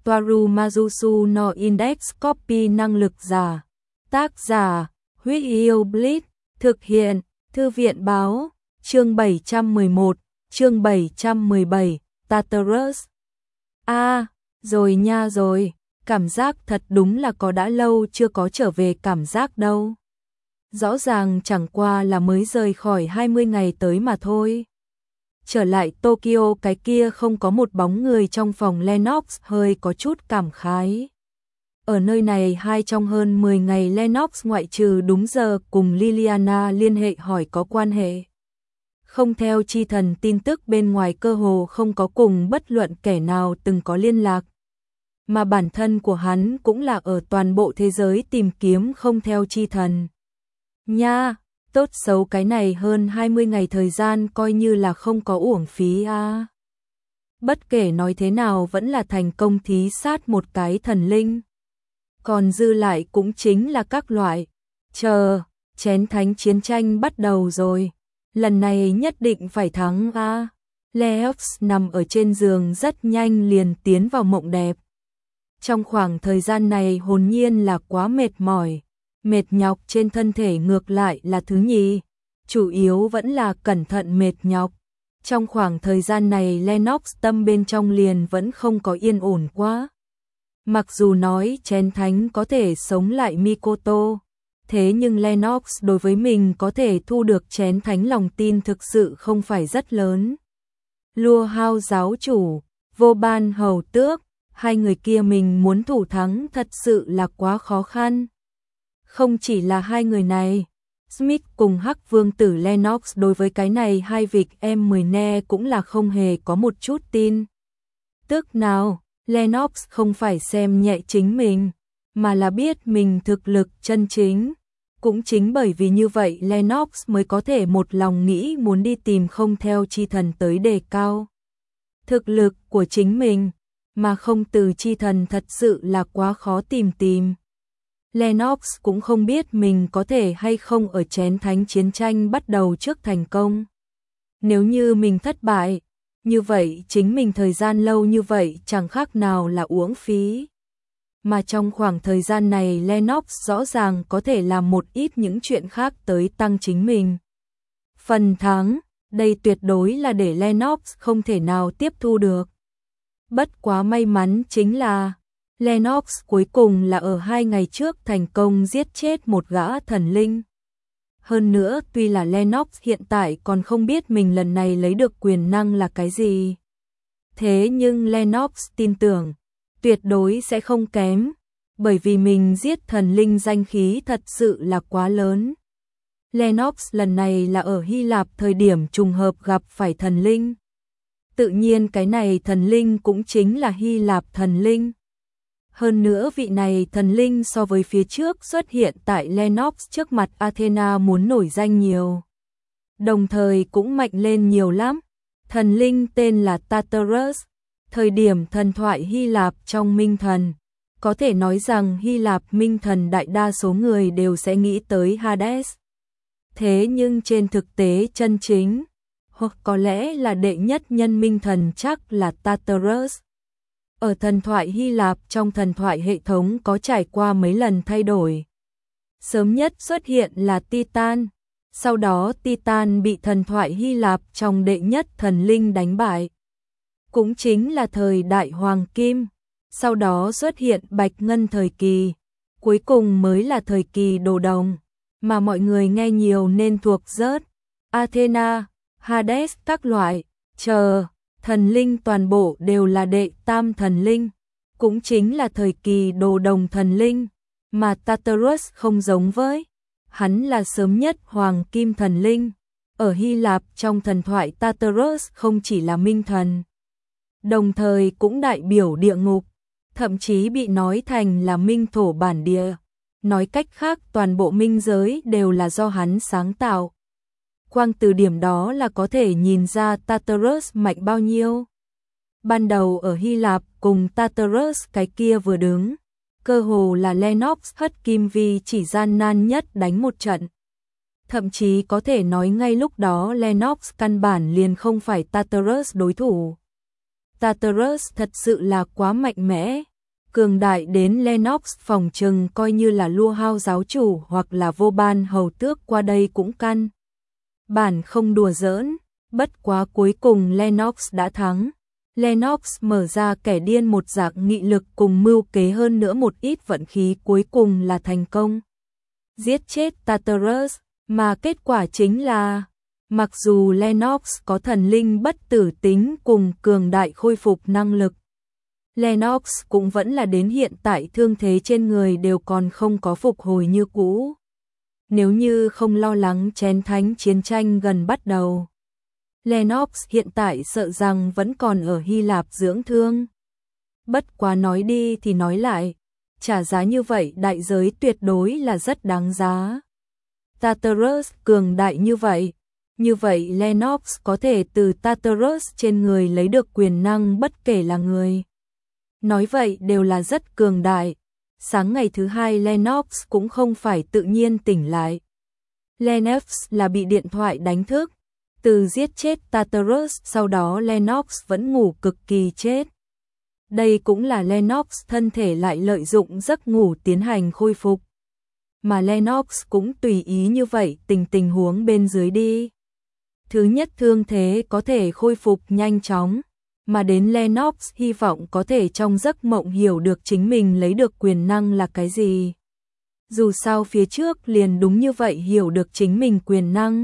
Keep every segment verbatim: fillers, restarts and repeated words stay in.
Toaru Majusu no Index Copy năng lực giả. Tác giả, Huyết Yêu Blitz, thực hiện, Thư viện báo, chương bảy trăm mười một, chương bảy trăm mười bảy, Tartarus. A, à, rồi nha rồi, cảm giác thật đúng là có đã lâu chưa có trở về cảm giác đâu. Rõ ràng chẳng qua là mới rời khỏi hai mươi ngày tới mà thôi. Trở lại Tokyo cái kia không có một bóng người trong phòng Lennox hơi có chút cảm khái. Ở nơi này hai trong hơn mười ngày Lennox ngoại trừ đúng giờ cùng Liliana liên hệ hỏi có quan hệ. Không theo chi thần tin tức bên ngoài cơ hồ không có cùng bất luận kẻ nào từng có liên lạc. Mà bản thân của hắn cũng là ở toàn bộ thế giới tìm kiếm không theo chi thần. Nha, tốt xấu cái này hơn hai mươi ngày thời gian coi như là không có uổng phí a. À. Bất kể nói thế nào vẫn là thành công thí sát một cái thần linh. Còn dư lại cũng chính là các loại. Chờ, chén thánh chiến tranh bắt đầu rồi. Lần này nhất định phải thắng a. À. Leox nằm ở trên giường rất nhanh liền tiến vào mộng đẹp. Trong khoảng thời gian này hồn nhiên là quá mệt mỏi. Mệt nhọc trên thân thể ngược lại là thứ nhì, chủ yếu vẫn là cẩn thận mệt nhọc. Trong khoảng thời gian này Lennox tâm bên trong liền vẫn không có yên ổn quá. Mặc dù nói chén thánh có thể sống lại Mikoto, thế nhưng Lennox đối với mình có thể thu được chén thánh lòng tin thực sự không phải rất lớn. Lua Hao giáo chủ, Vô Ban hầu tước, hai người kia mình muốn thủ thắng thật sự là quá khó khăn. Không chỉ là hai người này, Smith cùng Hắc Vương tử Lennox đối với cái này hai vịt em mười ne cũng là không hề có một chút tin. Tức nào, Lennox không phải xem nhẹ chính mình, mà là biết mình thực lực chân chính. Cũng chính bởi vì như vậy Lennox mới có thể một lòng nghĩ muốn đi tìm không theo chi thần tới đề cao thực lực của chính mình, mà không từ chi thần thật sự là quá khó tìm tìm. Lennox cũng không biết mình có thể hay không ở chén thánh chiến tranh bắt đầu trước thành công. Nếu như mình thất bại, như vậy chính mình thời gian lâu như vậy chẳng khác nào là uổng phí. Mà trong khoảng thời gian này Lennox rõ ràng có thể làm một ít những chuyện khác tới tăng chính mình. Phần thắng, đây tuyệt đối là để Lennox không thể nào tiếp thu được. Bất quá may mắn chính là Lennox cuối cùng là ở hai ngày trước thành công giết chết một gã thần linh. Hơn nữa tuy là Lennox hiện tại còn không biết mình lần này lấy được quyền năng là cái gì. Thế nhưng Lennox tin tưởng, tuyệt đối sẽ không kém, bởi vì mình giết thần linh danh khí thật sự là quá lớn. Lennox lần này là ở Hy Lạp thời điểm trùng hợp gặp phải thần linh. Tự nhiên cái này thần linh cũng chính là Hy Lạp thần linh. Hơn nữa vị này thần linh so với phía trước xuất hiện tại Lennox trước mặt Athena muốn nổi danh nhiều. Đồng thời cũng mạnh lên nhiều lắm. Thần linh tên là Tartarus, thời điểm thần thoại Hy Lạp trong Minh Thần. Có thể nói rằng Hy Lạp Minh Thần đại đa số người đều sẽ nghĩ tới Hades. Thế nhưng trên thực tế chân chính, hoặc có lẽ là đệ nhất nhân Minh Thần chắc là Tartarus. Ở thần thoại Hy Lạp trong thần thoại hệ thống có trải qua mấy lần thay đổi. Sớm nhất xuất hiện là Titan, sau đó Titan bị thần thoại Hy Lạp trong đệ nhất thần linh đánh bại. Cũng chính là thời đại Hoàng Kim, sau đó xuất hiện Bạch Ngân thời kỳ, cuối cùng mới là thời kỳ Đồ Đồng, mà mọi người nghe nhiều nên thuộc rớt. Athena, Hades các loại, chờ. Thần linh toàn bộ đều là đệ tam thần linh, cũng chính là thời kỳ Đồ Đồng thần linh, mà Tartarus không giống với. Hắn là sớm nhất Hoàng Kim thần linh. Ở Hy Lạp trong thần thoại Tartarus không chỉ là minh thần, đồng thời cũng đại biểu địa ngục, thậm chí bị nói thành là minh thổ bản địa. Nói cách khác toàn bộ minh giới đều là do hắn sáng tạo. Quang từ điểm đó là có thể nhìn ra Tartarus mạnh bao nhiêu. Ban đầu ở Hy Lạp cùng Tartarus cái kia vừa đứng, cơ hồ là Lennox hất kim vi chỉ gian nan nhất đánh một trận. Thậm chí có thể nói ngay lúc đó Lennox căn bản liền không phải Tartarus đối thủ. Tartarus thật sự là quá mạnh mẽ, cường đại đến Lennox phòng trừng coi như là Lua Hao giáo chủ hoặc là Vô Ban hầu tước qua đây cũng căn. Bản không đùa giỡn, bất quá cuối cùng Lennox đã thắng. Lennox mở ra kẻ điên một dạng nghị lực cùng mưu kế hơn nữa một ít vận khí cuối cùng là thành công. Giết chết Tartarus, mà kết quả chính là, mặc dù Lennox có thần linh bất tử tính cùng cường đại khôi phục năng lực, Lennox cũng vẫn là đến hiện tại thương thế trên người đều còn không có phục hồi như cũ. Nếu như không lo lắng chén thánh chiến tranh gần bắt đầu, Lennox hiện tại sợ rằng vẫn còn ở Hy Lạp dưỡng thương. Bất quá nói đi thì nói lại, trả giá như vậy đại giới tuyệt đối là rất đáng giá. Tartarus cường đại như vậy, như vậy Lennox có thể từ Tartarus trên người lấy được quyền năng bất kể là người. Nói vậy đều là rất cường đại. Sáng ngày thứ hai Lennox cũng không phải tự nhiên tỉnh lại. Lennox là bị điện thoại đánh thức. Từ giết chết Tartarus sau đó Lennox vẫn ngủ cực kỳ chết. Đây cũng là Lennox thân thể lại lợi dụng giấc ngủ tiến hành khôi phục. Mà Lennox cũng tùy ý như vậy tình tình huống bên dưới đi. Thứ nhất thương thế có thể khôi phục nhanh chóng. Mà đến Lennox hy vọng có thể trong giấc mộng hiểu được chính mình lấy được quyền năng là cái gì. Dù sao phía trước liền đúng như vậy hiểu được chính mình quyền năng.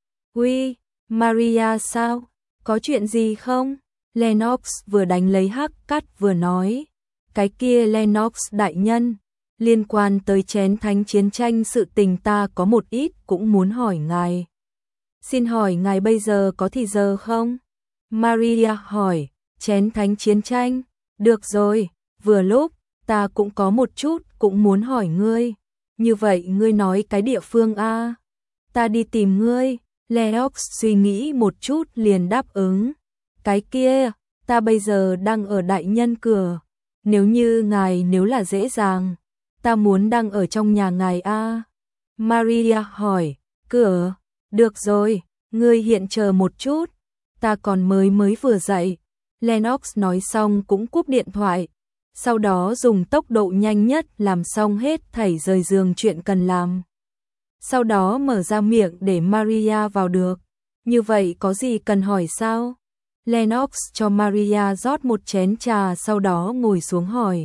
Uy, Maria sao? Có chuyện gì không? Lennox vừa đánh lấy hắc cắt vừa nói. Cái kia Lennox đại nhân, liên quan tới chén thánh chiến tranh sự tình ta có một ít cũng muốn hỏi ngài. Xin hỏi ngài bây giờ có thì giờ không? Maria hỏi, chén thánh chiến tranh, được rồi, vừa lúc, ta cũng có một chút, cũng muốn hỏi ngươi, như vậy ngươi nói cái địa phương a, ta đi tìm ngươi. Lennox suy nghĩ một chút liền đáp ứng, cái kia, ta bây giờ đang ở đại nhân cửa, nếu như ngài nếu là dễ dàng, ta muốn đang ở trong nhà ngài a. Maria hỏi, cửa, được rồi, ngươi hiện chờ một chút. Ta còn mới mới vừa dậy. Lennox nói xong cũng cúp điện thoại. Sau đó dùng tốc độ nhanh nhất làm xong hết thảy rời giường chuyện cần làm. Sau đó mở ra miệng để Maria vào được. Như vậy có gì cần hỏi sao? Lennox cho Maria rót một chén trà sau đó ngồi xuống hỏi.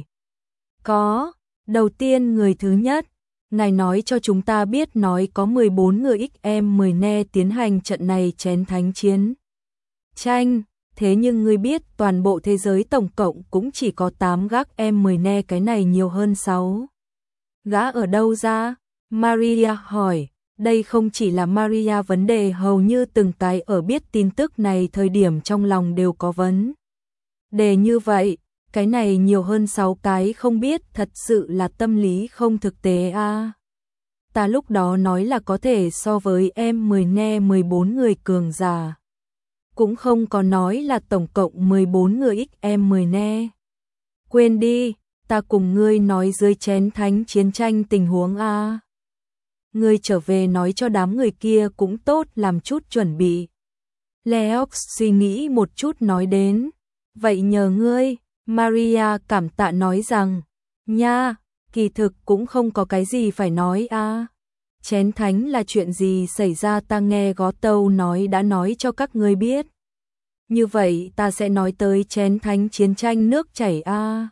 Có, đầu tiên người thứ nhất, ngài nói cho chúng ta biết nói có mười bốn người ích em mười ne tiến hành trận này chén thánh chiến tranh, thế nhưng ngươi biết toàn bộ thế giới tổng cộng cũng chỉ có tám gác em mười ne, cái này nhiều hơn sáu. Gã ở đâu ra? Maria hỏi, đây không chỉ là Maria vấn đề, hầu như từng cái ở biết tin tức này thời điểm trong lòng đều có vấn đề như vậy, cái này nhiều hơn sáu cái không biết thật sự là tâm lý không thực tế a. À. Ta lúc đó nói là có thể so với em mười ne mười bốn người cường giả. Cũng không có nói là tổng cộng mười bốn người ích em mười ne. Quên đi, ta cùng ngươi nói dưới chén thánh chiến tranh tình huống a. Ngươi trở về nói cho đám người kia cũng tốt, làm chút chuẩn bị. Lennox suy nghĩ một chút nói đến, vậy nhờ ngươi. Maria cảm tạ nói rằng, nha, kỳ thực cũng không có cái gì phải nói a. Chén thánh là chuyện gì xảy ra ta nghe Gó Tâu nói đã nói cho các ngươi biết. Như vậy ta sẽ nói tới chén thánh chiến tranh nước chảy a.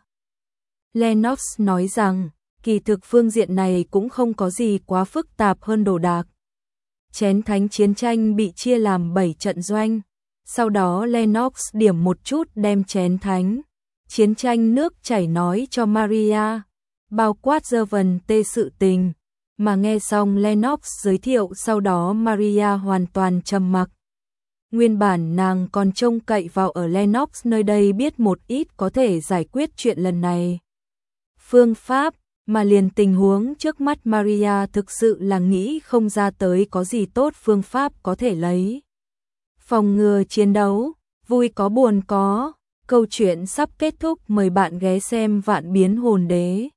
Lennox nói rằng, kỳ thực phương diện này cũng không có gì quá phức tạp hơn đồ đạc. Chén thánh chiến tranh bị chia làm bảy trận doanh, sau đó Lennox điểm một chút đem chén thánh chiến tranh nước chảy nói cho Maria, bao quát dơ vần tê sự tình, mà nghe xong Lennox giới thiệu sau đó Maria hoàn toàn trầm mặc. Nguyên bản nàng còn trông cậy vào ở Lennox nơi đây biết một ít có thể giải quyết chuyện lần này. Phương pháp, mà liền tình huống trước mắt Maria thực sự là nghĩ không ra tới có gì tốt phương pháp có thể lấy. Phòng ngừa chiến đấu, vui có buồn có. Câu chuyện sắp kết thúc, mời bạn ghé xem Vạn Biến Hồn Đế.